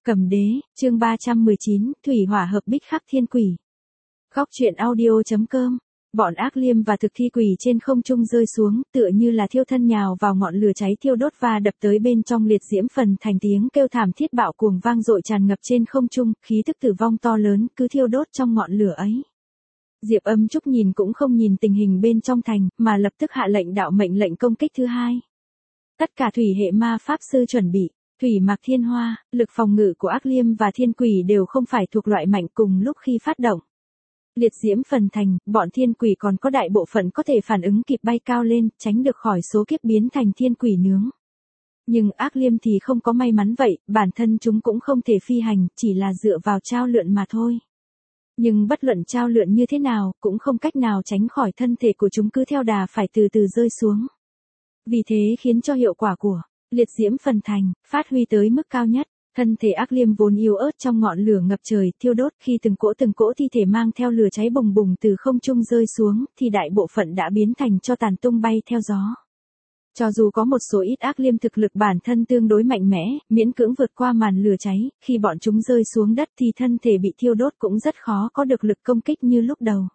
Cầm đế, chương 319, thủy hỏa hợp bích khắc thiên quỷ. Góc truyện audio.com. Bọn ác liêm và thực thi quỷ trên không trung rơi xuống, tựa như là thiêu thân nhào vào ngọn lửa cháy thiêu đốt và đập tới bên trong liệt diễm phần thành, tiếng kêu thảm thiết bạo cuồng vang dội tràn ngập trên không trung, khí tức tử vong to lớn cứ thiêu đốt trong ngọn lửa ấy. Diệp Âm Trúc nhìn cũng không nhìn tình hình bên trong thành, mà lập tức hạ lệnh đạo mệnh lệnh công kích thứ hai. Tất cả thủy hệ ma pháp sư chuẩn bị. Thủy mạc thiên hoa, lực phòng ngự của ác liêm và thiên quỷ đều không phải thuộc loại mạnh cùng lúc khi phát động. Liệt diễm phần thành, bọn thiên quỷ còn có đại bộ phận có thể phản ứng kịp bay cao lên, tránh được khỏi số kiếp biến thành thiên quỷ nướng. Nhưng ác liêm thì không có may mắn vậy, bản thân chúng cũng không thể phi hành, chỉ là dựa vào trao lượn mà thôi. Nhưng bất luận trao lượn như thế nào, cũng không cách nào tránh khỏi thân thể của chúng cứ theo đà phải từ từ rơi xuống. Vì thế khiến cho hiệu quả của liệt diễm phần thành phát huy tới mức cao nhất. Thân thể ác liêm vốn yếu ớt trong ngọn lửa ngập trời thiêu đốt, khi từng cỗ thi thể mang theo lửa cháy bùng bùng từ không trung rơi xuống, thì đại bộ phận đã biến thành tro tàn tung bay theo gió. Cho dù có một số ít ác liêm thực lực bản thân tương đối mạnh mẽ, miễn cưỡng vượt qua màn lửa cháy, khi bọn chúng rơi xuống đất thì thân thể bị thiêu đốt cũng rất khó có được lực công kích như lúc đầu.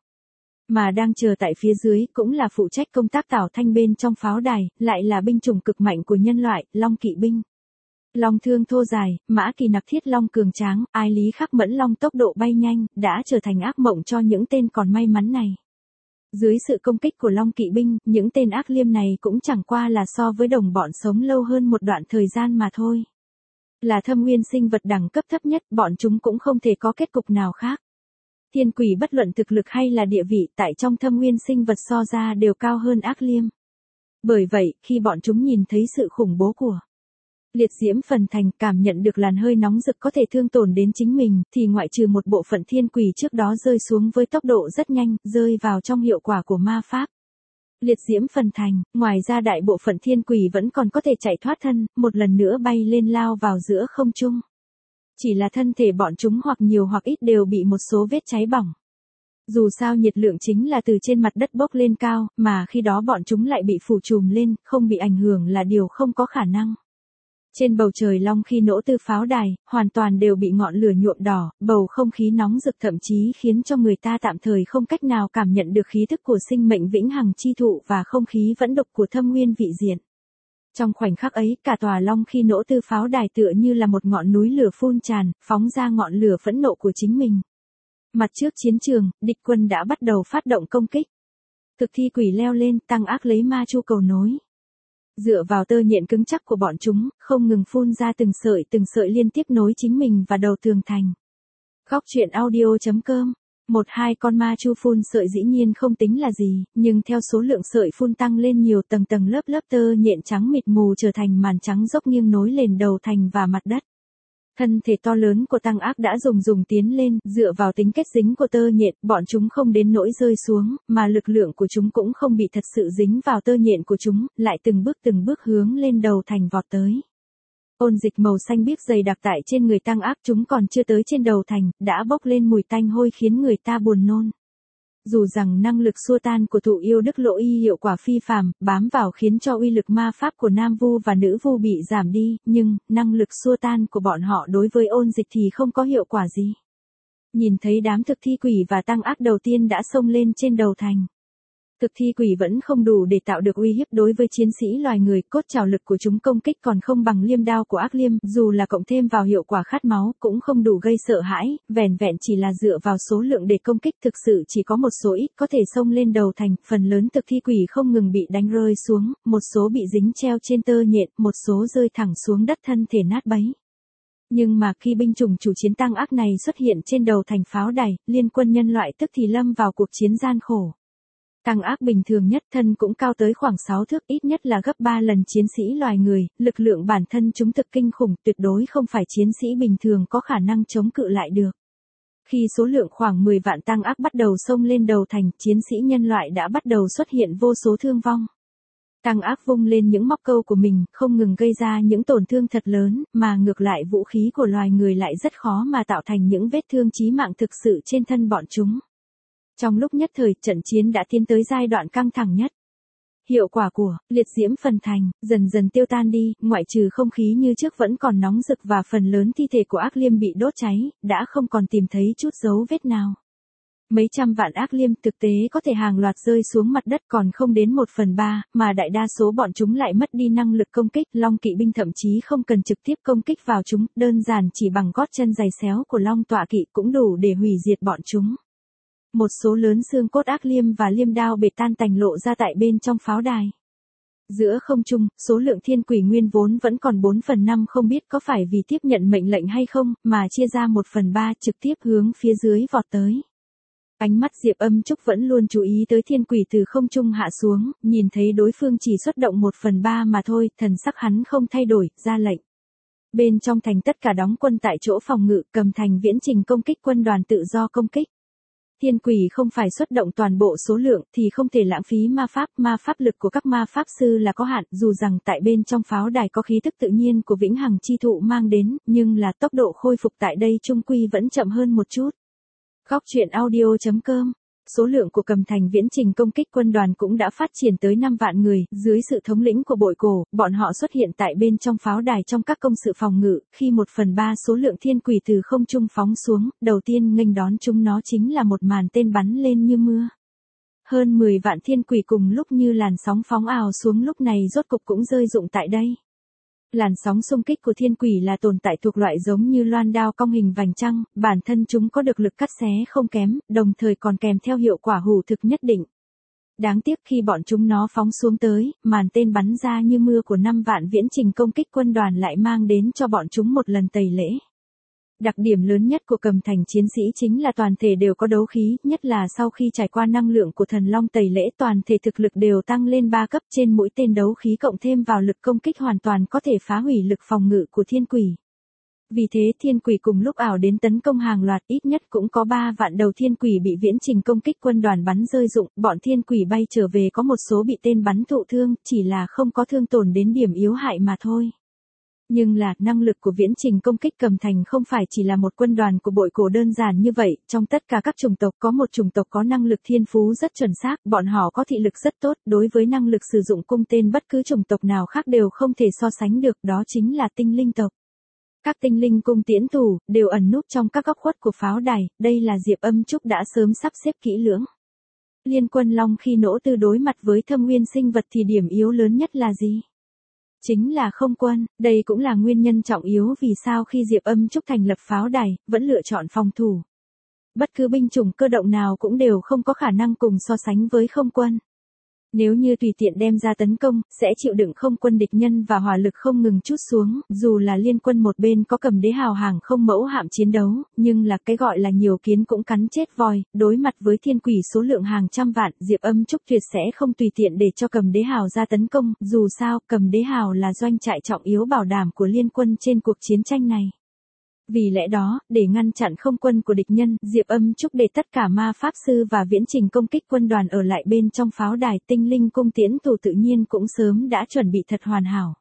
Mà đang chờ tại phía dưới cũng là phụ trách công tác tảo thanh bên trong pháo đài, lại là binh chủng cực mạnh của nhân loại, long kỵ binh. Long thương thô dài, mã kỳ nặc thiết long cường tráng, ai lý khắc mẫn long tốc độ bay nhanh, đã trở thành ác mộng cho những tên còn may mắn này. Dưới sự công kích của long kỵ binh, những tên ác liêm này cũng chẳng qua là so với đồng bọn sống lâu hơn một đoạn thời gian mà thôi. Là thâm nguyên sinh vật đẳng cấp thấp nhất, bọn chúng cũng không thể có kết cục nào khác. Thiên quỷ bất luận thực lực hay là địa vị tại trong thâm nguyên sinh vật so ra đều cao hơn ác liêm. Bởi vậy, khi bọn chúng nhìn thấy sự khủng bố của liệt diễm phần thành, cảm nhận được làn hơi nóng rực có thể thương tổn đến chính mình, thì ngoại trừ một bộ phận thiên quỷ trước đó rơi xuống với tốc độ rất nhanh, rơi vào trong hiệu quả của ma pháp liệt diễm phần thành, ngoài ra đại bộ phận thiên quỷ vẫn còn có thể chạy thoát thân, một lần nữa bay lên lao vào giữa không trung. Chỉ là thân thể bọn chúng hoặc nhiều hoặc ít đều bị một số vết cháy bỏng. Dù sao nhiệt lượng chính là từ trên mặt đất bốc lên cao, mà khi đó bọn chúng lại bị phủ trùm lên, không bị ảnh hưởng là điều không có khả năng. Trên bầu trời long khi nỗ tư pháo đài, hoàn toàn đều bị ngọn lửa nhuộm đỏ, bầu không khí nóng rực thậm chí khiến cho người ta tạm thời không cách nào cảm nhận được khí thức của sinh mệnh vĩnh hằng chi thụ và không khí vẫn độc của thâm nguyên vị diện. Trong khoảnh khắc ấy, cả tòa long khi nỗ tư pháo đài tựa như là một ngọn núi lửa phun tràn, phóng ra ngọn lửa phẫn nộ của chính mình. Mặt trước chiến trường, địch quân đã bắt đầu phát động công kích. Thực thi quỷ leo lên, tăng ác lấy ma chu cầu nối. Dựa vào tơ nhện cứng chắc của bọn chúng, không ngừng phun ra từng sợi liên tiếp nối chính mình và đầu tường thành. Góc truyện audio.com. Một hai con ma chu phun sợi dĩ nhiên không tính là gì, nhưng theo số lượng sợi phun tăng lên nhiều, tầng lớp tơ nhện trắng mịt mù trở thành màn trắng dốc nghiêng nối liền đầu thành và mặt đất. Thân thể to lớn của tăng ác đã dùng tiến lên, dựa vào tính kết dính của tơ nhện, bọn chúng không đến nỗi rơi xuống, mà lực lượng của chúng cũng không bị thật sự dính vào tơ nhện của chúng, lại từng bước hướng lên đầu thành vọt tới. Ôn dịch màu xanh biếc dày đặc tại trên người tăng ác, chúng còn chưa tới trên đầu thành, đã bốc lên mùi tanh hôi khiến người ta buồn nôn. Dù rằng năng lực xua tan của thụ yêu đức lỗ y hiệu quả phi phàm, bám vào khiến cho uy lực ma pháp của nam vu và nữ vu bị giảm đi, nhưng năng lực xua tan của bọn họ đối với ôn dịch thì không có hiệu quả gì. Nhìn thấy đám thực thi quỷ và tăng ác đầu tiên đã xông lên trên đầu thành. Thực thi quỷ vẫn không đủ để tạo được uy hiếp đối với chiến sĩ loài người, cốt trảo lực của chúng công kích còn không bằng liêm đao của ác liêm, dù là cộng thêm vào hiệu quả khát máu cũng không đủ gây sợ hãi, vẻn vẹn chỉ là dựa vào số lượng để công kích thực sự chỉ có một số ít có thể xông lên đầu thành, phần lớn thực thi quỷ không ngừng bị đánh rơi xuống, một số bị dính treo trên tơ nhện, một số rơi thẳng xuống đất thân thể nát bấy. Nhưng mà khi binh chủng chủ chiến tăng ác này xuất hiện trên đầu thành pháo đài, liên quân nhân loại tức thì lâm vào cuộc chiến gian khổ. Tăng ác bình thường nhất thân cũng cao tới khoảng 6 thước, ít nhất là gấp 3 lần chiến sĩ loài người, lực lượng bản thân chúng thực kinh khủng, tuyệt đối không phải chiến sĩ bình thường có khả năng chống cự lại được. Khi số lượng khoảng 10 vạn tăng ác bắt đầu xông lên đầu thành, chiến sĩ nhân loại đã bắt đầu xuất hiện vô số thương vong. Tăng ác vung lên những móc câu của mình, không ngừng gây ra những tổn thương thật lớn, mà ngược lại vũ khí của loài người lại rất khó mà tạo thành những vết thương chí mạng thực sự trên thân bọn chúng. Trong lúc nhất thời, trận chiến đã tiến tới giai đoạn căng thẳng nhất. Hiệu quả của liệt diễm phần thành dần dần tiêu tan đi, ngoại trừ không khí như trước vẫn còn nóng rực và phần lớn thi thể của ác liêm bị đốt cháy, đã không còn tìm thấy chút dấu vết nào. Mấy trăm vạn ác liêm thực tế có thể hàng loạt rơi xuống mặt đất còn không đến 1/3, mà đại đa số bọn chúng lại mất đi năng lực công kích. Long kỵ binh thậm chí không cần trực tiếp công kích vào chúng, đơn giản chỉ bằng gót chân giày xéo của long tọa kỵ cũng đủ để hủy diệt bọn chúng. Một số lớn xương cốt ác liêm và liêm đao bể tan tành lộ ra tại bên trong pháo đài. Giữa không trung, số lượng thiên quỷ nguyên vốn vẫn còn 4/5 không biết có phải vì tiếp nhận mệnh lệnh hay không, mà chia ra 1/3 trực tiếp hướng phía dưới vọt tới. Ánh mắt Diệp Âm Trúc vẫn luôn chú ý tới thiên quỷ từ không trung hạ xuống, nhìn thấy đối phương chỉ xuất động 1/3 mà thôi, thần sắc hắn không thay đổi, ra lệnh. Bên trong thành tất cả đóng quân tại chỗ phòng ngự, cầm thành viễn trình công kích quân đoàn tự do công kích. Thiên quỷ không phải xuất động toàn bộ số lượng thì không thể lãng phí ma pháp lực của các ma pháp sư là có hạn, dù rằng tại bên trong pháo đài có khí tức tự nhiên của vĩnh hằng chi thụ mang đến, nhưng là tốc độ khôi phục tại đây chung quy vẫn chậm hơn một chút. Góc truyện audio.com. Số lượng của cầm thành viễn trình công kích quân đoàn cũng đã phát triển tới 5 vạn người, dưới sự thống lĩnh của Bội Cổ, bọn họ xuất hiện tại bên trong pháo đài trong các công sự phòng ngự, khi 1/3 số lượng thiên quỷ từ không trung phóng xuống, đầu tiên nghênh đón chúng nó chính là một màn tên bắn lên như mưa. Hơn 10 vạn thiên quỷ cùng lúc như làn sóng phóng ào xuống lúc này rốt cục cũng rơi rụng tại đây. Làn sóng xung kích của thiên quỷ là tồn tại thuộc loại giống như loan đao cong hình vành trăng, bản thân chúng có được lực cắt xé không kém, đồng thời còn kèm theo hiệu quả hủ thực nhất định. Đáng tiếc khi bọn chúng nó phóng xuống tới, màn tên bắn ra như mưa của 5 vạn viễn trình công kích quân đoàn lại mang đến cho bọn chúng một lần tẩy lễ. Đặc điểm lớn nhất của cầm thành chiến sĩ chính là toàn thể đều có đấu khí, nhất là sau khi trải qua năng lượng của thần long tẩy lễ toàn thể thực lực đều tăng lên 3 cấp, trên mũi tên đấu khí cộng thêm vào lực công kích hoàn toàn có thể phá hủy lực phòng ngự của thiên quỷ. Vì thế thiên quỷ cùng lúc ảo đến tấn công hàng loạt, ít nhất cũng có 3 vạn đầu thiên quỷ bị viễn trình công kích quân đoàn bắn rơi rụng, bọn thiên quỷ bay trở về có một số bị tên bắn thụ thương, chỉ là không có thương tổn đến điểm yếu hại mà thôi. Nhưng là, năng lực của viễn trình công kích cầm thành không phải chỉ là một quân đoàn của Bội Cổ đơn giản như vậy, trong tất cả các chủng tộc có một chủng tộc có năng lực thiên phú rất chuẩn xác, bọn họ có thị lực rất tốt, đối với năng lực sử dụng cung tên bất cứ chủng tộc nào khác đều không thể so sánh được, đó chính là tinh linh tộc. Các tinh linh cung tiễn thủ, đều ẩn núp trong các góc khuất của pháo đài, đây là Diệp Âm Trúc đã sớm sắp xếp kỹ lưỡng. Liên quân Long khi nỗ tư đối mặt với thâm nguyên sinh vật thì điểm yếu lớn nhất là gì? Chính là không quân, đây cũng là nguyên nhân trọng yếu vì sao khi Diệp Âm Trúc thành lập pháo đài, vẫn lựa chọn phòng thủ. Bất cứ binh chủng cơ động nào cũng đều không có khả năng cùng so sánh với không quân. Nếu như tùy tiện đem ra tấn công, sẽ chịu đựng không quân địch nhân và hỏa lực không ngừng trút xuống, dù là liên quân một bên có cầm đế hào hàng không mẫu hạm chiến đấu, nhưng là cái gọi là nhiều kiến cũng cắn chết voi, đối mặt với thiên quỷ số lượng hàng trăm vạn, Diệp Âm Trúc tuyệt sẽ không tùy tiện để cho cầm đế hào ra tấn công, dù sao, cầm đế hào là doanh trại trọng yếu bảo đảm của liên quân trên cuộc chiến tranh này. Vì lẽ đó, để ngăn chặn không quân của địch nhân, Diệp Âm Trúc để tất cả ma pháp sư và viễn trình công kích quân đoàn ở lại bên trong pháo đài, tinh linh cung tiễn thủ tự nhiên cũng sớm đã chuẩn bị thật hoàn hảo.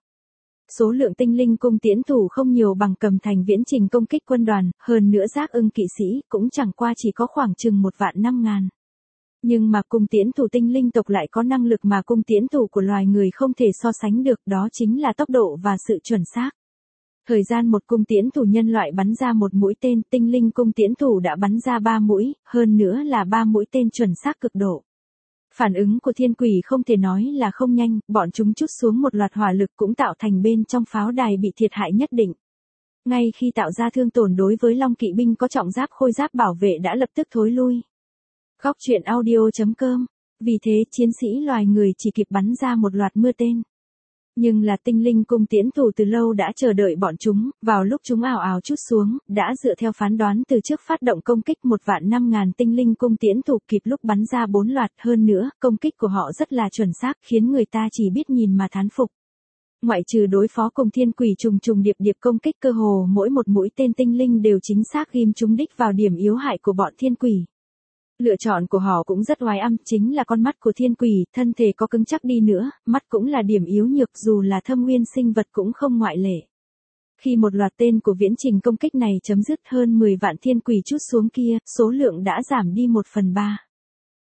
Số lượng tinh linh cung tiễn thủ không nhiều bằng cầm thành viễn trình công kích quân đoàn, hơn nữa giác ưng kỵ sĩ cũng chẳng qua chỉ có khoảng chừng 1.500.000. Nhưng mà cung tiễn thủ tinh linh tộc lại có năng lực mà cung tiễn thủ của loài người không thể so sánh được, đó chính là tốc độ và sự chuẩn xác. Thời gian một cung tiễn thủ nhân loại bắn ra một mũi tên, tinh linh cung tiễn thủ đã bắn ra 3 mũi, hơn nữa là 3 mũi tên chuẩn xác cực độ. Phản ứng của thiên quỷ không thể nói là không nhanh, bọn chúng trút xuống một loạt hỏa lực cũng tạo thành bên trong pháo đài bị thiệt hại nhất định. Ngay khi tạo ra thương tổn đối với Long kỵ binh có trọng giáp khôi giáp bảo vệ đã lập tức thối lui. Góc truyện audio.com. Vì thế chiến sĩ loài người chỉ kịp bắn ra một loạt mưa tên. Nhưng là tinh linh cung tiễn thủ từ lâu đã chờ đợi bọn chúng, vào lúc chúng ào ào trút xuống, đã dựa theo phán đoán từ trước phát động công kích 1.500.000 tinh linh cung tiễn thủ kịp lúc bắn ra 4 loạt, hơn nữa, công kích của họ rất là chuẩn xác, khiến người ta chỉ biết nhìn mà thán phục. Ngoại trừ đối phó cùng thiên quỷ trùng trùng điệp điệp công kích cơ hồ mỗi một mũi tên tinh linh đều chính xác ghim trúng đích vào điểm yếu hại của bọn thiên quỷ. Lựa chọn của họ cũng rất oái âm, chính là con mắt của thiên quỷ, thân thể có cứng chắc đi nữa, mắt cũng là điểm yếu nhược dù là thâm nguyên sinh vật cũng không ngoại lệ. Khi một loạt tên của viễn trình công kích này chấm dứt, hơn 10 vạn thiên quỷ trút xuống kia, số lượng đã giảm đi 1/3.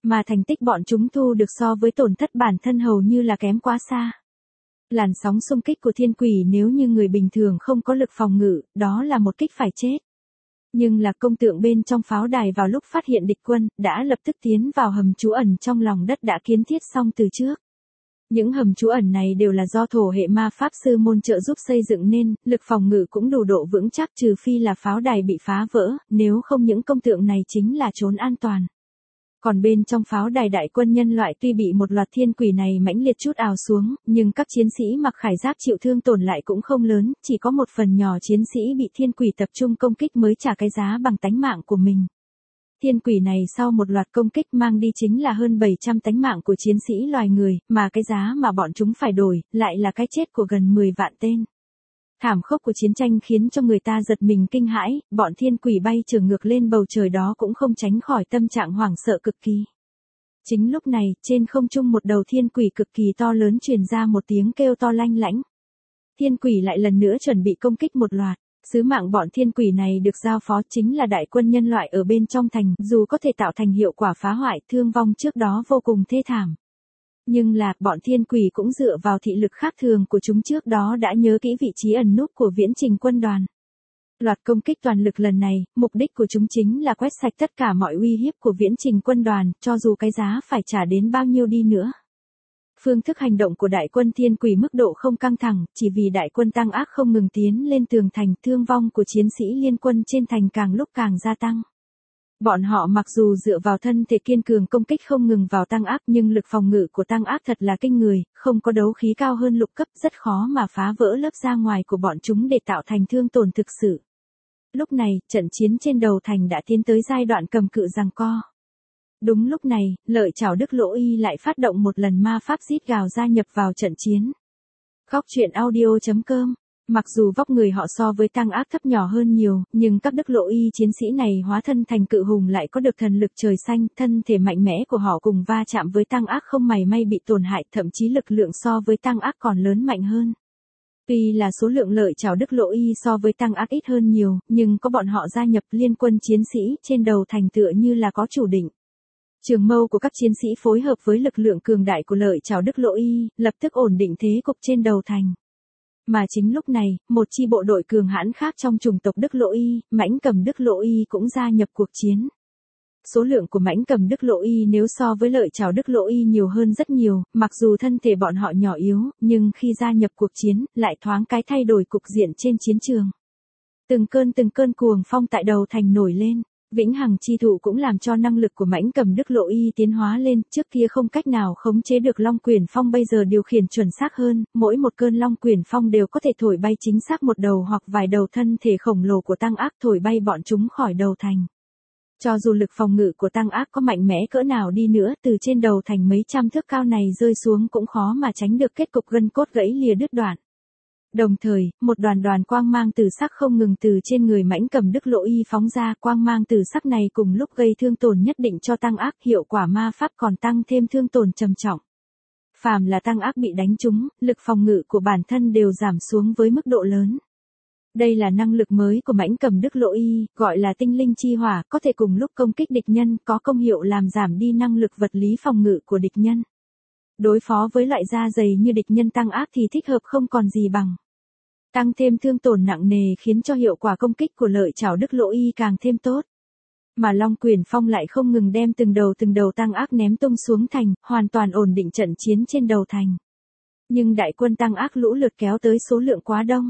mà thành tích bọn chúng thu được so với tổn thất bản thân hầu như là kém quá xa. Làn sóng xung kích của thiên quỷ nếu như người bình thường không có lực phòng ngự, đó là một kích phải chết. Nhưng là công tượng bên trong pháo đài vào lúc phát hiện địch quân, đã lập tức tiến vào hầm trú ẩn trong lòng đất đã kiến thiết xong từ trước. Những hầm trú ẩn này đều là do thổ hệ ma pháp sư môn trợ giúp xây dựng nên, lực phòng ngự cũng đủ độ vững chắc trừ phi là pháo đài bị phá vỡ, nếu không những công tượng này chính là trốn an toàn. Còn bên trong pháo đài đại quân nhân loại tuy bị một loạt thiên quỷ này mãnh liệt trút ào xuống, nhưng các chiến sĩ mặc khải giáp chịu thương tổn lại cũng không lớn, chỉ có một phần nhỏ chiến sĩ bị thiên quỷ tập trung công kích mới trả cái giá bằng tánh mạng của mình. Thiên quỷ này sau một loạt công kích mang đi chính là hơn 700 tánh mạng của chiến sĩ loài người, mà cái giá mà bọn chúng phải đổi, lại là cái chết của gần 10 vạn tên. Thảm khốc của chiến tranh khiến cho người ta giật mình kinh hãi, bọn thiên quỷ bay trường ngược lên bầu trời đó cũng không tránh khỏi tâm trạng hoảng sợ cực kỳ. Chính lúc này, trên không trung một đầu thiên quỷ cực kỳ to lớn truyền ra một tiếng kêu to lanh lảnh. Thiên quỷ lại lần nữa chuẩn bị công kích một loạt. Sứ mạng bọn thiên quỷ này được giao phó chính là đại quân nhân loại ở bên trong thành, dù có thể tạo thành hiệu quả phá hoại thương vong trước đó vô cùng thê thảm. Nhưng là, bọn thiên quỷ cũng dựa vào thị lực khác thường của chúng trước đó đã nhớ kỹ vị trí ẩn núp của viễn trình quân đoàn. Loạt công kích toàn lực lần này, mục đích của chúng chính là quét sạch tất cả mọi uy hiếp của viễn trình quân đoàn, cho dù cái giá phải trả đến bao nhiêu đi nữa. Phương thức hành động của đại quân thiên quỷ mức độ không căng thẳng, chỉ vì đại quân tăng ác không ngừng tiến lên tường thành, thương vong của chiến sĩ liên quân trên thành càng lúc càng gia tăng. Bọn họ mặc dù dựa vào thân thể kiên cường công kích không ngừng vào tăng ác nhưng lực phòng ngự của tăng ác thật là kinh người, không có đấu khí cao hơn lục cấp rất khó mà phá vỡ lớp da ngoài của bọn chúng để tạo thành thương tổn thực sự. Lúc này, trận chiến trên đầu thành đã tiến tới giai đoạn cầm cự giằng co. Đúng lúc này, lợi chảo Đức Lỗ Y lại phát động một lần ma pháp rít gào gia nhập vào trận chiến. Góc truyện audio.com. Mặc dù vóc người họ so với tăng ác thấp nhỏ hơn nhiều, nhưng các Đức Lỗ Y chiến sĩ này hóa thân thành cự hùng lại có được thần lực trời xanh, thân thể mạnh mẽ của họ cùng va chạm với tăng ác không mảy may bị tổn hại, thậm chí lực lượng so với tăng ác còn lớn mạnh hơn. Tuy là số lượng lợi chảo Đức Lỗ Y so với tăng ác ít hơn nhiều, nhưng có bọn họ gia nhập liên quân chiến sĩ trên đầu thành tựa như là có chủ định. Trường mâu của các chiến sĩ phối hợp với lực lượng cường đại của lợi chảo Đức Lỗ Y, lập tức ổn định thế cục trên đầu thành. Mà chính lúc này, một chi bộ đội cường hãn khác trong chủng tộc Đức Lỗ Y, Mãnh Cầm Đức Lỗ Y cũng gia nhập cuộc chiến. Số lượng của Mãnh Cầm Đức Lỗ Y nếu so với lợi chảo Đức Lỗ Y nhiều hơn rất nhiều, mặc dù thân thể bọn họ nhỏ yếu, nhưng khi gia nhập cuộc chiến, lại thoáng cái thay đổi cục diện trên chiến trường. Từng cơn cuồng phong tại đầu thành nổi lên. Vĩnh hằng chi thụ cũng làm cho năng lực của Mãnh Cầm Đức Lỗ Y tiến hóa lên, trước kia không cách nào khống chế được Long Quyển Phong bây giờ điều khiển chuẩn xác hơn, mỗi một cơn Long Quyển Phong đều có thể thổi bay chính xác một đầu hoặc vài đầu thân thể khổng lồ của tăng ác thổi bay bọn chúng khỏi đầu thành. Cho dù lực phòng ngự của tăng ác có mạnh mẽ cỡ nào đi nữa, từ trên đầu thành mấy trăm thước cao này rơi xuống cũng khó mà tránh được kết cục gân cốt gãy lìa đứt đoạn. Đồng thời, một đoàn quang mang từ sắc không ngừng từ trên người Mãnh Cầm Đức Lỗ Y phóng ra, quang mang từ sắc này cùng lúc gây thương tổn nhất định cho tăng ác, hiệu quả ma pháp còn tăng thêm thương tổn trầm trọng. Phàm là tăng ác bị đánh trúng, lực phòng ngự của bản thân đều giảm xuống với mức độ lớn. Đây là năng lực mới của Mãnh Cầm Đức Lỗ Y, gọi là tinh linh chi hỏa, có thể cùng lúc công kích địch nhân, có công hiệu làm giảm đi năng lực vật lý phòng ngự của địch nhân. Đối phó với loại da dày như địch nhân tăng ác thì thích hợp không còn gì bằng. Tăng thêm thương tổn nặng nề khiến cho hiệu quả công kích của lợi chảo Đức Lỗ Y càng thêm tốt. Mà Long Quyển Phong lại không ngừng đem từng đầu tăng ác ném tung xuống thành, hoàn toàn ổn định trận chiến trên đầu thành. Nhưng đại quân tăng ác lũ lượt kéo tới số lượng quá đông.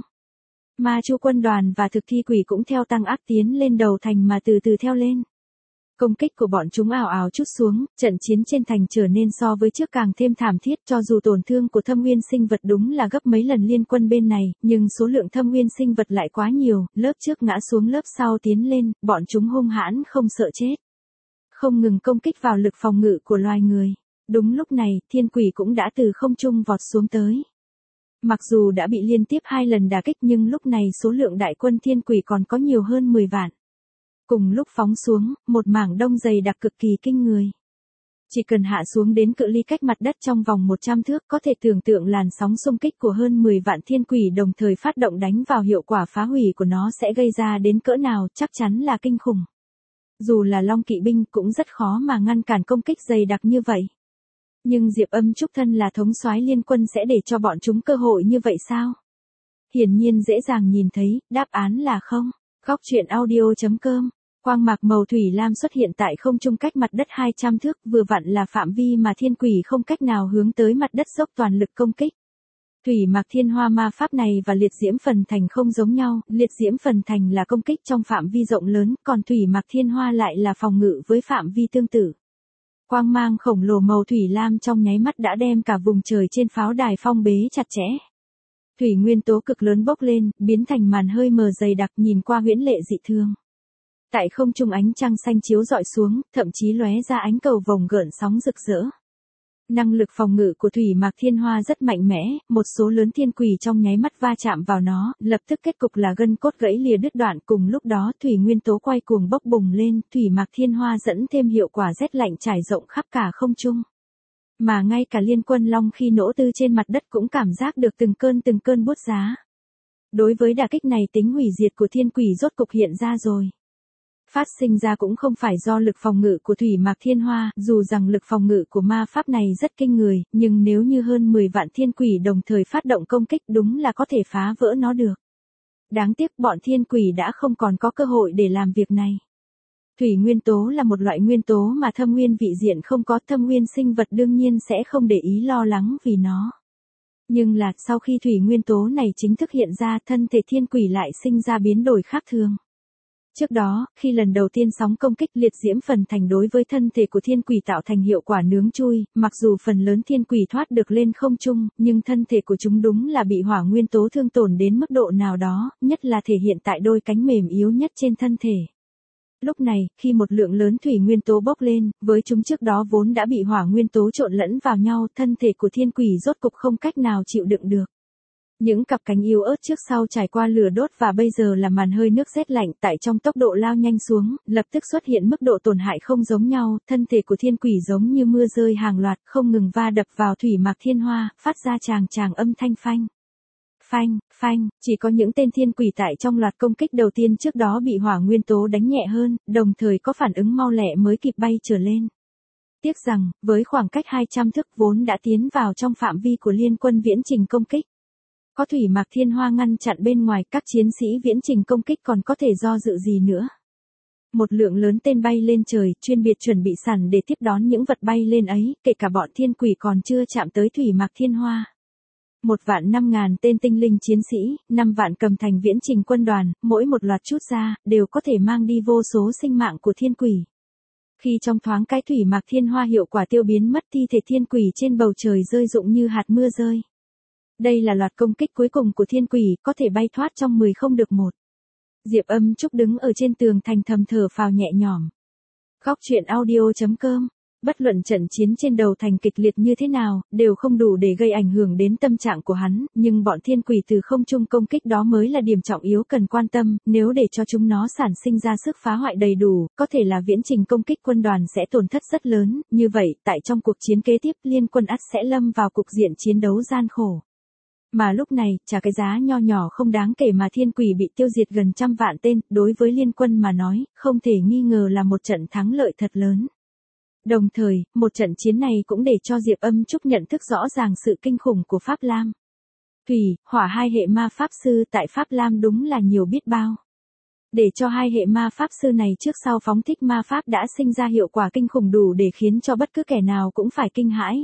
Ma Chu quân đoàn và thực thi quỷ cũng theo tăng ác tiến lên đầu thành mà từ từ theo lên. Công kích của bọn chúng ào ào trút xuống, trận chiến trên thành trở nên so với trước càng thêm thảm thiết, cho dù tổn thương của thâm uyên sinh vật đúng là gấp mấy lần liên quân bên này, nhưng số lượng thâm uyên sinh vật lại quá nhiều, lớp trước ngã xuống lớp sau tiến lên, bọn chúng hung hãn không sợ chết. Không ngừng công kích vào lực phòng ngự của loài người. Đúng lúc này, thiên quỷ cũng đã từ không trung vọt xuống tới. Mặc dù đã bị liên tiếp 2 lần đả kích nhưng lúc này số lượng đại quân thiên quỷ còn có nhiều hơn 10 vạn. Cùng lúc phóng xuống, một mảng đông dày đặc cực kỳ kinh người. Chỉ cần hạ xuống đến cự ly cách mặt đất trong vòng 100 thước có thể tưởng tượng làn sóng xung kích của hơn 10 vạn thiên quỷ đồng thời phát động đánh vào hiệu quả phá hủy của nó sẽ gây ra đến cỡ nào, chắc chắn là kinh khủng. Dù là Long kỵ binh cũng rất khó mà ngăn cản công kích dày đặc như vậy. Nhưng Diệp Âm Trúc thân là thống soái liên quân sẽ để cho bọn chúng cơ hội như vậy sao? Hiển nhiên dễ dàng nhìn thấy, đáp án là không. Góc truyện audio.com. Quang mạc màu thủy lam xuất hiện tại không trung cách mặt đất 200 thước, vừa vặn là phạm vi mà thiên quỷ không cách nào hướng tới mặt đất dốc toàn lực công kích. Thủy mạc thiên hoa ma pháp này và liệt diễm phần thành không giống nhau, liệt diễm phần thành là công kích trong phạm vi rộng lớn, còn thủy mạc thiên hoa lại là phòng ngự với phạm vi tương tự. Quang mang khổng lồ màu thủy lam trong nháy mắt đã đem cả vùng trời trên pháo đài phong bế chặt chẽ. Thủy nguyên tố cực lớn bốc lên, biến thành màn hơi mờ dày đặc nhìn qua huyễn lệ dị thương. Tại không trung ánh trăng xanh chiếu rọi xuống, thậm chí lóe ra ánh cầu vồng gợn sóng rực rỡ. Năng lực phòng ngự của thủy mạc thiên hoa rất mạnh mẽ, một số lớn thiên quỷ trong nháy mắt va chạm vào nó, lập tức kết cục là gân cốt gãy lìa đứt đoạn. Cùng lúc đó thủy nguyên tố quay cuồng bốc bùng lên, thủy mạc thiên hoa dẫn thêm hiệu quả rét lạnh trải rộng khắp cả không trung. Mà ngay cả liên quân Long khi nỗ tư trên mặt đất cũng cảm giác được từng cơn buốt giá. Đối với đả kích này tính hủy diệt của thiên quỷ rốt cục hiện ra rồi. Phát sinh ra cũng không phải do lực phòng ngự của thủy mạc thiên hoa, dù rằng lực phòng ngự của ma pháp này rất kinh người, nhưng nếu như hơn 10 vạn thiên quỷ đồng thời phát động công kích đúng là có thể phá vỡ nó được. Đáng tiếc bọn thiên quỷ đã không còn có cơ hội để làm việc này. Thủy nguyên tố là một loại nguyên tố mà thâm nguyên vị diện không có, thâm nguyên sinh vật đương nhiên sẽ không để ý lo lắng vì nó. Nhưng là sau khi thủy nguyên tố này chính thức hiện ra, thân thể thiên quỷ lại sinh ra biến đổi khác thường. Trước đó, khi lần đầu tiên sóng công kích liệt diễm phần thành đối với thân thể của thiên quỷ tạo thành hiệu quả nướng chui, mặc dù phần lớn thiên quỷ thoát được lên không trung, nhưng thân thể của chúng đúng là bị hỏa nguyên tố thương tổn đến mức độ nào đó, nhất là thể hiện tại đôi cánh mềm yếu nhất trên thân thể. Lúc này, khi một lượng lớn thủy nguyên tố bốc lên, với chúng trước đó vốn đã bị hỏa nguyên tố trộn lẫn vào nhau, thân thể của thiên quỷ rốt cục không cách nào chịu đựng được. Những cặp cánh yếu ớt trước sau trải qua lửa đốt và bây giờ là màn hơi nước rét lạnh tại trong tốc độ lao nhanh xuống, lập tức xuất hiện mức độ tổn hại không giống nhau, thân thể của thiên quỷ giống như mưa rơi hàng loạt không ngừng va đập vào thủy mạc thiên hoa, phát ra tràng âm thanh phanh. Phanh, phanh, chỉ có những tên thiên quỷ tại trong loạt công kích đầu tiên trước đó bị hỏa nguyên tố đánh nhẹ hơn, đồng thời có phản ứng mau lẹ mới kịp bay trở lên. Tiếc rằng, với khoảng cách 200 thước vốn đã tiến vào trong phạm vi của liên quân viễn trình công kích. Có thủy mạc thiên hoa ngăn chặn bên ngoài, các chiến sĩ viễn trình công kích còn có thể do dự gì nữa. Một lượng lớn tên bay lên trời, chuyên biệt chuẩn bị sẵn để tiếp đón những vật bay lên ấy, kể cả bọn thiên quỷ còn chưa chạm tới thủy mạc thiên hoa. 1.500.000 tên tinh linh chiến sĩ, 5 vạn cầm thành viễn trình quân đoàn, mỗi một loạt chút ra, đều có thể mang đi vô số sinh mạng của thiên quỷ. Khi trong thoáng cái thủy mạc thiên hoa hiệu quả tiêu biến mất, thi thể thiên quỷ trên bầu trời rơi rụng như hạt mưa rơi. Đây là loạt công kích cuối cùng của thiên quỷ, có thể bay thoát trong 10 không được một. Diệp Âm Trúc đứng ở trên tường thành thầm thở phào nhẹ nhõm. Góc truyện audio.com. Bất luận trận chiến trên đầu thành kịch liệt như thế nào, đều không đủ để gây ảnh hưởng đến tâm trạng của hắn, nhưng bọn thiên quỷ từ không trung công kích đó mới là điểm trọng yếu cần quan tâm, nếu để cho chúng nó sản sinh ra sức phá hoại đầy đủ, có thể là viễn trình công kích quân đoàn sẽ tổn thất rất lớn, như vậy, tại trong cuộc chiến kế tiếp, liên quân ắt sẽ lâm vào cục diện chiến đấu gian khổ. Mà lúc này, trả cái giá nho nhỏ không đáng kể mà thiên quỷ bị tiêu diệt gần 100 vạn tên, đối với liên quân mà nói, không thể nghi ngờ là một trận thắng lợi thật lớn. Đồng thời, một trận chiến này cũng để cho Diệp Âm Trúc nhận thức rõ ràng sự kinh khủng của Pháp Lam. Thủy, hỏa hai hệ ma pháp sư tại Pháp Lam đúng là nhiều biết bao. Để cho hai hệ ma pháp sư này trước sau phóng thích ma pháp đã sinh ra hiệu quả kinh khủng đủ để khiến cho bất cứ kẻ nào cũng phải kinh hãi.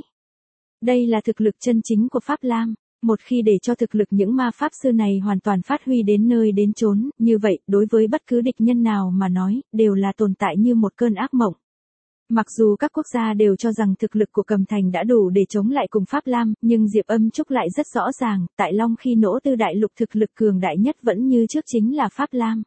Đây là thực lực chân chính của Pháp Lam. Một khi để cho thực lực những ma pháp sư này hoàn toàn phát huy đến nơi đến chốn, như vậy, đối với bất cứ địch nhân nào mà nói, đều là tồn tại như một cơn ác mộng. Mặc dù các quốc gia đều cho rằng thực lực của Cầm Thành đã đủ để chống lại cùng Pháp Lam, nhưng Diệp Âm Trúc lại rất rõ ràng, tại Long khi nỗ tư đại lục thực lực cường đại nhất vẫn như trước chính là Pháp Lam.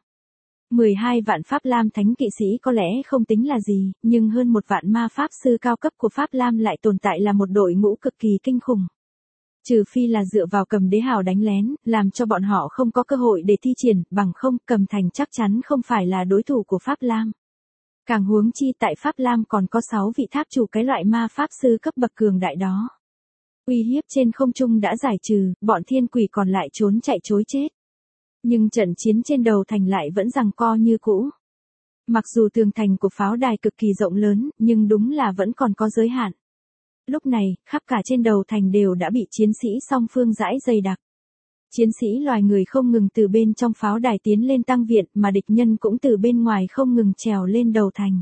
12 vạn Pháp Lam thánh kỵ sĩ có lẽ không tính là gì, nhưng hơn 1 vạn ma pháp sư cao cấp của Pháp Lam lại tồn tại là một đội ngũ cực kỳ kinh khủng. Trừ phi là dựa vào Cầm Đế Hào đánh lén, làm cho bọn họ không có cơ hội để thi triển, bằng không, Cầm Thành chắc chắn không phải là đối thủ của Pháp Lam. Càng huống chi tại Pháp Lam còn có 6 vị tháp chủ cái loại ma pháp sư cấp bậc cường đại đó. Uy hiếp trên không trung đã giải trừ, bọn thiên quỷ còn lại trốn chạy chối chết. Nhưng trận chiến trên đầu thành lại vẫn giằng co như cũ. Mặc dù tường thành của pháo đài cực kỳ rộng lớn, nhưng đúng là vẫn còn có giới hạn. Lúc này, khắp cả trên đầu thành đều đã bị chiến sĩ song phương dãi dày đặc. Chiến sĩ loài người không ngừng từ bên trong pháo đài tiến lên tăng viện, mà địch nhân cũng từ bên ngoài không ngừng trèo lên đầu thành.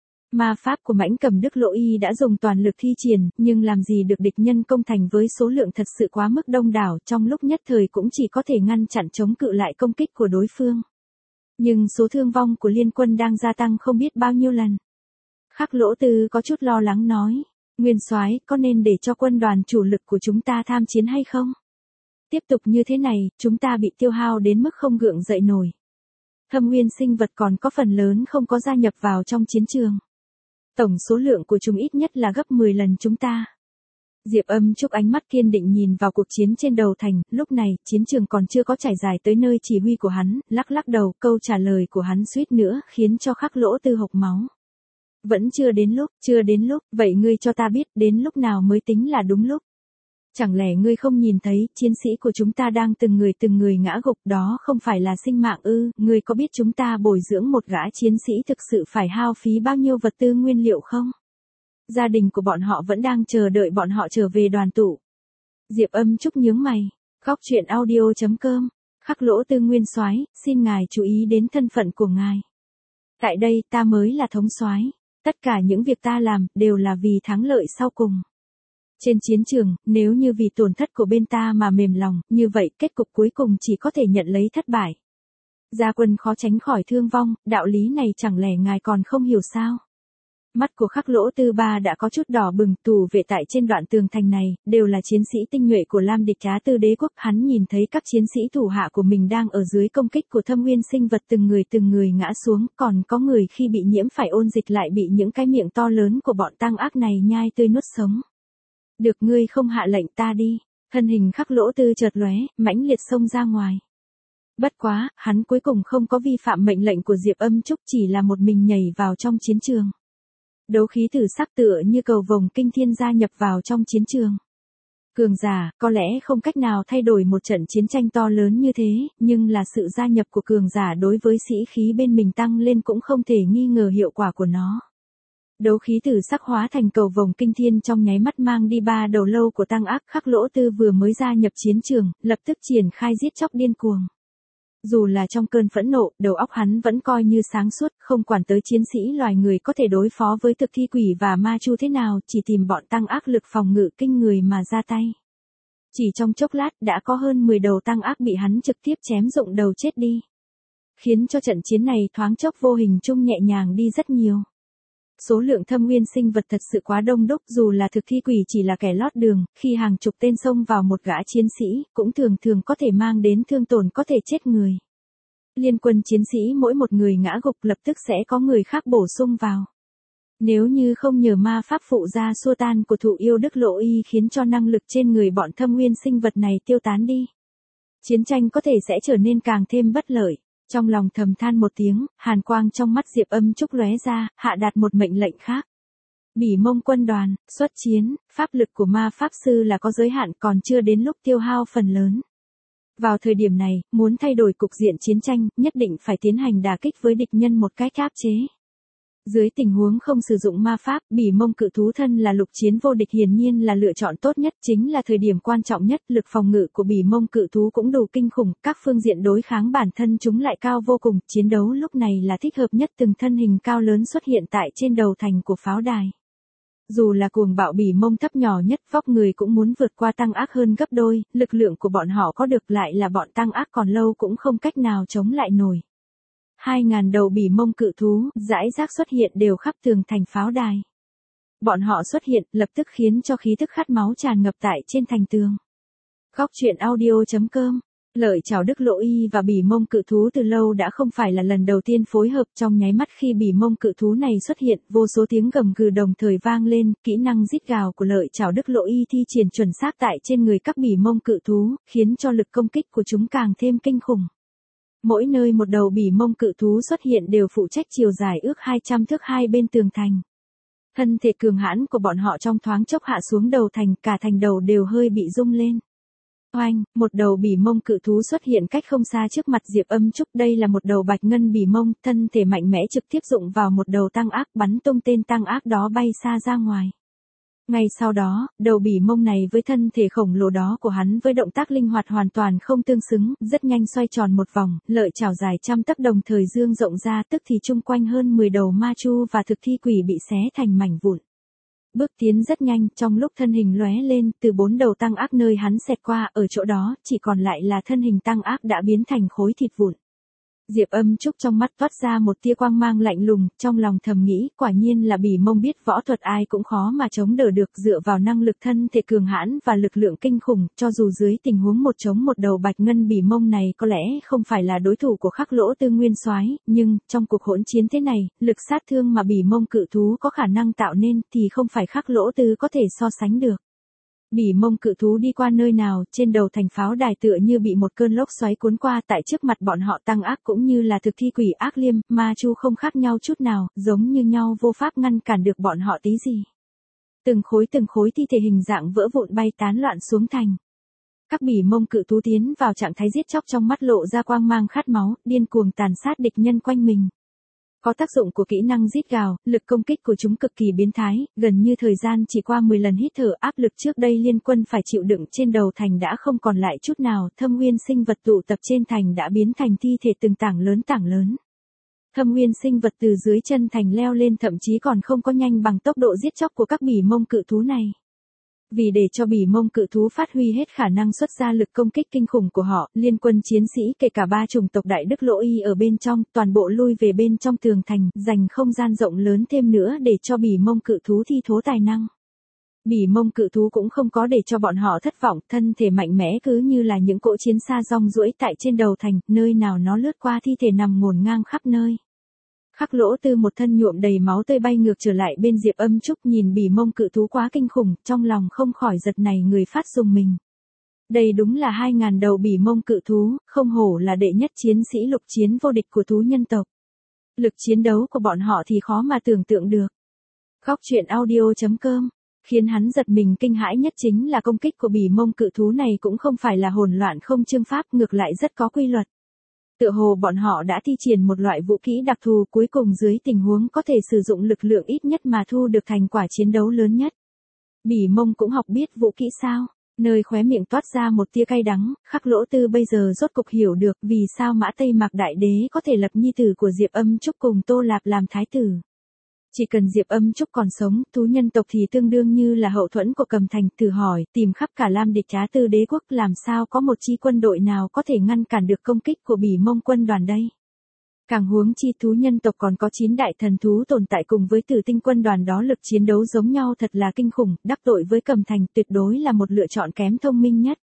Ma pháp của Mãnh Cầm Đức Lỗ Y đã dùng toàn lực thi triển, nhưng làm gì được địch nhân công thành với số lượng thật sự quá mức đông đảo, trong lúc nhất thời cũng chỉ có thể ngăn chặn chống cự lại công kích của đối phương. Nhưng số thương vong của liên quân đang gia tăng không biết bao nhiêu lần. Khắc Lỗ Tư có chút lo lắng nói, Nguyên Soái, có nên để cho quân đoàn chủ lực của chúng ta tham chiến hay không? Tiếp tục như thế này, chúng ta bị tiêu hao đến mức không gượng dậy nổi. Thâm Nguyên sinh vật còn có phần lớn không có gia nhập vào trong chiến trường. Tổng số lượng của chúng ít nhất là gấp 10 lần chúng ta. Diệp Âm Trúc ánh mắt kiên định nhìn vào cuộc chiến trên đầu thành, lúc này, chiến trường còn chưa có trải dài tới nơi chỉ huy của hắn, lắc lắc đầu, câu trả lời của hắn suýt nữa, khiến cho Khắc Lỗ Tư hộc máu. Vẫn chưa đến lúc, vậy ngươi cho ta biết, đến lúc nào mới tính là đúng lúc. Chẳng lẽ ngươi không nhìn thấy, chiến sĩ của chúng ta đang từng người ngã gục, đó không phải là sinh mạng ư? Ngươi có biết chúng ta bồi dưỡng một gã chiến sĩ thực sự phải hao phí bao nhiêu vật tư nguyên liệu không? Gia đình của bọn họ vẫn đang chờ đợi bọn họ trở về đoàn tụ. Diệp Âm Trúc nhướng mày, Góc truyện audio.com, Khắc Lỗ Tư Nguyên Soái, xin ngài chú ý đến thân phận của ngài. Tại đây, ta mới là thống soái, tất cả những việc ta làm, đều là vì thắng lợi sau cùng. Trên chiến trường, nếu như vì tổn thất của bên ta mà mềm lòng, như vậy kết cục cuối cùng chỉ có thể nhận lấy thất bại. Gia quân khó tránh khỏi thương vong, đạo lý này chẳng lẽ ngài còn không hiểu sao? Mắt của Khắc Lỗ Tư Ba đã có chút đỏ bừng, tù vệ tại trên đoạn tường thành này, đều là chiến sĩ tinh nhuệ của Lam Địch Trá Tư Đế quốc, hắn nhìn thấy các chiến sĩ thủ hạ của mình đang ở dưới công kích của Thâm Nguyên sinh vật từng người ngã xuống, còn có người khi bị nhiễm phải ôn dịch lại bị những cái miệng to lớn của bọn tăng ác này nhai tươi nuốt sống. Được, ngươi không hạ lệnh ta đi. Thân hình Khắc Lỗ Tư chợt lóe, mãnh liệt xông ra ngoài. Bất quá, hắn cuối cùng không có vi phạm mệnh lệnh của Diệp Âm Trúc, chỉ là một mình nhảy vào trong chiến trường. Đấu khí tử sắc tựa như cầu vồng kinh thiên gia nhập vào trong chiến trường. Cường giả, có lẽ không cách nào thay đổi một trận chiến tranh to lớn như thế, nhưng là sự gia nhập của cường giả đối với sĩ khí bên mình tăng lên cũng không thể nghi ngờ hiệu quả của nó. Đấu khí tử sắc hóa thành cầu vồng kinh thiên trong nháy mắt mang đi 3 đầu lâu của tăng ác. Khắc Lỗ Tư vừa mới gia nhập chiến trường, lập tức triển khai giết chóc điên cuồng. Dù là trong cơn phẫn nộ, đầu óc hắn vẫn coi như sáng suốt, không quản tới chiến sĩ loài người có thể đối phó với thực thi quỷ và ma chu thế nào, chỉ tìm bọn tăng ác lực phòng ngự kinh người mà ra tay. Chỉ trong chốc lát đã có hơn 10 đầu tăng ác bị hắn trực tiếp chém rụng đầu chết đi. Khiến cho trận chiến này thoáng chốc vô hình chung nhẹ nhàng đi rất nhiều. Số lượng Thâm Nguyên sinh vật thật sự quá đông đúc, dù là thực thi quỷ chỉ là kẻ lót đường, khi hàng chục tên xông vào một gã chiến sĩ, cũng thường có thể mang đến thương tổn có thể chết người. Liên quân chiến sĩ mỗi một người ngã gục lập tức sẽ có người khác bổ sung vào. Nếu như không nhờ ma pháp phụ gia xua tan của Thụ Yêu Đức Lỗ Y khiến cho năng lực trên người bọn Thâm Nguyên sinh vật này tiêu tán đi, chiến tranh có thể sẽ trở nên càng thêm bất lợi. Trong lòng thầm than một tiếng, hàn quang trong mắt Diệp Âm Trúc lóe ra, hạ đạt một mệnh lệnh khác. Bỉ Mông quân đoàn, xuất chiến, pháp lực của ma pháp sư là có giới hạn, còn chưa đến lúc tiêu hao phần lớn. Vào thời điểm này, muốn thay đổi cục diện chiến tranh, nhất định phải tiến hành đả kích với địch nhân một cách áp chế. Dưới tình huống không sử dụng ma pháp, Bỉ Mông cự thú thân là lục chiến vô địch hiển nhiên là lựa chọn tốt nhất, chính là thời điểm quan trọng nhất, lực phòng ngự của Bỉ Mông cự thú cũng đủ kinh khủng, các phương diện đối kháng bản thân chúng lại cao vô cùng, chiến đấu lúc này là thích hợp nhất, từng thân hình cao lớn xuất hiện tại trên đầu thành của pháo đài. Dù là cuồng bạo Bỉ Mông thấp nhỏ nhất, vóc người cũng muốn vượt qua tăng ác hơn gấp đôi, lực lượng của bọn họ có được lại là bọn tăng ác còn lâu cũng không cách nào chống lại nổi. 2.000 đầu Bỉ Mông cự thú, rải rác xuất hiện đều khắp tường thành pháo đài. Bọn họ xuất hiện, lập tức khiến cho khí tức khát máu tràn ngập tại trên thành tường. Góc truyện audio.com, Lợi Chảo Đức Lỗ Y và Bỉ Mông cự thú từ lâu đã không phải là lần đầu tiên phối hợp, trong nháy mắt khi Bỉ Mông cự thú này xuất hiện, vô số tiếng gầm gừ đồng thời vang lên, kỹ năng rít gào của Lợi Chảo Đức Lỗ Y thi triển chuẩn xác tại trên người các Bỉ Mông cự thú, khiến cho lực công kích của chúng càng thêm kinh khủng. Mỗi nơi một đầu Bỉ Mông cự thú xuất hiện đều phụ trách chiều dài ước 200 thước hai bên tường thành. Thân thể cường hãn của bọn họ trong thoáng chốc hạ xuống đầu thành, cả thành đầu đều hơi bị rung lên. Oanh, một đầu bỉ mông cự thú xuất hiện cách không xa trước mặt Diệp Âm Trúc. Đây là một đầu bạch ngân bỉ mông, thân thể mạnh mẽ trực tiếp dụng vào một đầu tăng ác, bắn tung tên tăng ác đó bay xa ra ngoài. Ngay sau đó, đầu bỉ mông này với thân thể khổng lồ đó của hắn với động tác linh hoạt hoàn toàn không tương xứng, rất nhanh xoay tròn một vòng, lợi chảo dài trăm tấc đồng thời dương rộng ra, tức thì chung quanh hơn 10 đầu ma chu và thực thi quỷ bị xé thành mảnh vụn. Bước tiến rất nhanh, trong lúc thân hình lóe lên, từ 4 đầu tăng ác nơi hắn xẹt qua, ở chỗ đó, chỉ còn lại là thân hình tăng ác đã biến thành khối thịt vụn. Diệp Âm Trúc trong mắt toát ra một tia quang mang lạnh lùng, trong lòng thầm nghĩ, quả nhiên là bỉ mông biết võ thuật ai cũng khó mà chống đỡ được, dựa vào năng lực thân thể cường hãn và lực lượng kinh khủng, cho dù dưới tình huống một chống một đầu bạch ngân bỉ mông này có lẽ không phải là đối thủ của Khắc Lỗ Tư Nguyên Soái, nhưng trong cuộc hỗn chiến thế này, lực sát thương mà bỉ mông cự thú có khả năng tạo nên thì không phải Khắc Lỗ Tư có thể so sánh được. Bỉ mông cự thú đi qua nơi nào, trên đầu thành pháo đài tựa như bị một cơn lốc xoáy cuốn qua, tại trước mặt bọn họ tăng ác cũng như là thực thi quỷ ác liêm, ma chu không khác nhau chút nào, giống như nhau vô pháp ngăn cản được bọn họ tí gì. Từng khối thi thể hình dạng vỡ vụn bay tán loạn xuống thành. Các bỉ mông cự thú tiến vào trạng thái giết chóc, trong mắt lộ ra quang mang khát máu, điên cuồng tàn sát địch nhân quanh mình. Có tác dụng của kỹ năng rít gào, lực công kích của chúng cực kỳ biến thái, gần như thời gian chỉ qua 10 lần hít thở, áp lực trước đây liên quân phải chịu đựng trên đầu thành đã không còn lại chút nào, thâm nguyên sinh vật tụ tập trên thành đã biến thành thi thể từng tảng lớn. Thâm nguyên sinh vật từ dưới chân thành leo lên, thậm chí còn không có nhanh bằng tốc độ giết chóc của các bỉ mông cự thú này. Vì để cho bỉ mông cự thú phát huy hết khả năng xuất ra lực công kích kinh khủng của họ, liên quân chiến sĩ kể cả 3 chủng tộc Đại Đức Lỗ Y ở bên trong, toàn bộ lui về bên trong tường thành, dành không gian rộng lớn thêm nữa để cho bỉ mông cự thú thi thố tài năng. Bỉ mông cự thú cũng không có để cho bọn họ thất vọng, thân thể mạnh mẽ cứ như là những cỗ chiến xa rong ruổi tại trên đầu thành, nơi nào nó lướt qua thi thể nằm ngổn ngang khắp nơi. Khắc Lỗ Tư một thân nhuộm đầy máu tươi bay ngược trở lại bên Diệp Âm Trúc, nhìn bỉ mông cự thú quá kinh khủng, trong lòng không khỏi giật nảy người phát rùng mình. Đây đúng là 2.000 đầu bỉ mông cự thú, không hổ là đệ nhất chiến sĩ lục chiến vô địch của thú nhân tộc. Lực chiến đấu của bọn họ thì khó mà tưởng tượng được. Góc truyện audio.com. Khiến hắn giật mình kinh hãi nhất chính là công kích của bỉ mông cự thú này cũng không phải là hỗn loạn không chương pháp, ngược lại rất có quy luật. Tựa hồ bọn họ đã thi triển một loại vũ khí đặc thù, cuối cùng dưới tình huống có thể sử dụng lực lượng ít nhất mà thu được thành quả chiến đấu lớn nhất. Bỉ mông cũng học biết vũ kỹ sao? Nơi khóe miệng toát ra một tia cay đắng, Khắc Lỗ Tư bây giờ rốt cục hiểu được vì sao Mã Tây Mạc Đại Đế có thể lập nhi tử của Diệp Âm Trúc cùng Tô Lạp làm thái tử. Chỉ cần Diệp Âm Trúc còn sống, thú nhân tộc thì tương đương như là hậu thuẫn của Cầm Thành, thử hỏi, tìm khắp cả Lam Địch Trá Tư đế quốc làm sao có một chi quân đội nào có thể ngăn cản được công kích của bỉ mông quân đoàn đây. Càng huống chi thú nhân tộc còn có 9 đại thần thú tồn tại cùng với Tử Tinh quân đoàn, đó lực chiến đấu giống nhau thật là kinh khủng, đắc tội với Cầm Thành tuyệt đối là một lựa chọn kém thông minh nhất.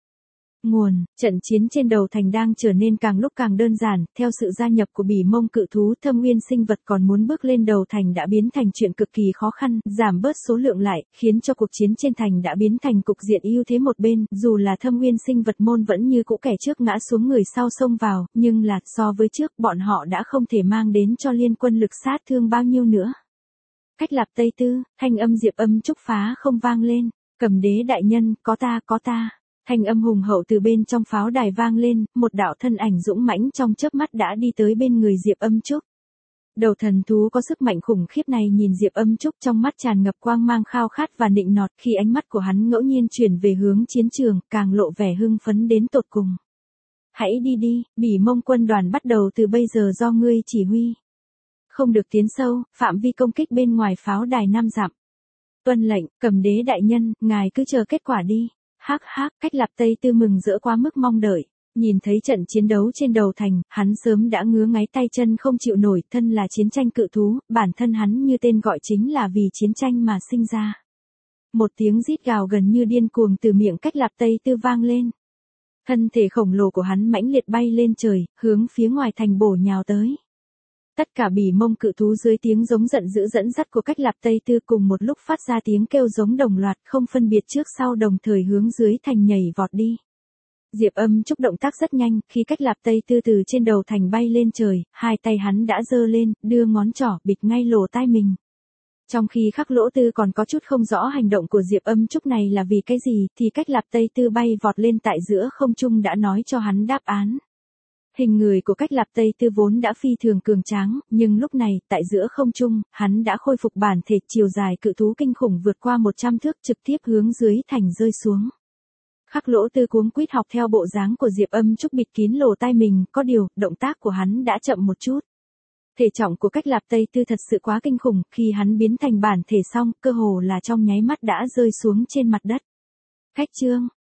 Trận chiến trên đầu thành đang trở nên càng lúc càng đơn giản, theo sự gia nhập của bỉ mông cự thú, thâm nguyên sinh vật còn muốn bước lên đầu thành đã biến thành chuyện cực kỳ khó khăn, giảm bớt số lượng lại, khiến cho cuộc chiến trên thành đã biến thành cục diện ưu thế một bên, dù là thâm nguyên sinh vật môn vẫn như cũ kẻ trước ngã xuống người sau xông vào, nhưng là so với trước bọn họ đã không thể mang đến cho liên quân lực sát thương bao nhiêu nữa. Cách Lạp Tây Tư, thanh âm Diệp Âm Trúc phá không vang lên, Cầm Đế đại nhân, có ta. Thanh âm hùng hậu từ bên trong pháo đài vang lên, một đạo thân ảnh dũng mãnh trong chớp mắt đã đi tới bên người Diệp Âm Trúc. Đầu thần thú có sức mạnh khủng khiếp này nhìn Diệp Âm Trúc, trong mắt tràn ngập quang mang khao khát và nịnh nọt, khi ánh mắt của hắn ngẫu nhiên chuyển về hướng chiến trường, càng lộ vẻ hưng phấn đến tột cùng. Hãy đi, bỉ mông quân đoàn bắt đầu từ bây giờ do ngươi chỉ huy. Không được tiến sâu, phạm vi công kích bên ngoài pháo đài 5 dặm. Tuân lệnh, Cầm Đế đại nhân, ngài cứ chờ kết quả đi. Cách Lạp Tây Tư mừng rỡ quá mức mong đợi, nhìn thấy trận chiến đấu trên đầu thành, hắn sớm đã ngứa ngáy tay chân không chịu nổi, thân là chiến tranh cự thú, bản thân hắn như tên gọi chính là vì chiến tranh mà sinh ra. Một tiếng rít gào gần như điên cuồng từ miệng Cách Lạp Tây Tư vang lên. Thân thể khổng lồ của hắn mãnh liệt bay lên trời, hướng phía ngoài thành bổ nhào tới. Tất cả bỉ mông cự thú dưới tiếng giống giận dữ dẫn dắt của Cách Lạp Tây Tư cùng một lúc phát ra tiếng kêu giống đồng loạt, không phân biệt trước sau, đồng thời hướng dưới thành nhảy vọt đi. Diệp Âm Trúc động tác rất nhanh, khi Cách Lạp Tây Tư từ trên đầu thành bay lên trời, hai tay hắn đã giơ lên, đưa ngón trỏ bịt ngay lỗ tai mình. Trong khi Khắc Lỗ Tư còn có chút không rõ hành động của Diệp Âm Trúc này là vì cái gì, thì Cách Lạp Tây Tư bay vọt lên tại giữa không trung đã nói cho hắn đáp án. Hình người của Cách Lạp Tây Tư vốn đã phi thường cường tráng, nhưng lúc này, tại giữa không trung, hắn đã khôi phục bản thể chiều dài cự thú kinh khủng vượt qua 100 thước trực tiếp hướng dưới thành rơi xuống. Khắc Lỗ Tư cuống quýt học theo bộ dáng của Diệp Âm Trúc bịt kín lỗ tai mình, có điều, động tác của hắn đã chậm một chút. Thể trọng của Cách Lạp Tây Tư thật sự quá kinh khủng, khi hắn biến thành bản thể xong, cơ hồ là trong nháy mắt đã rơi xuống trên mặt đất. Khách chương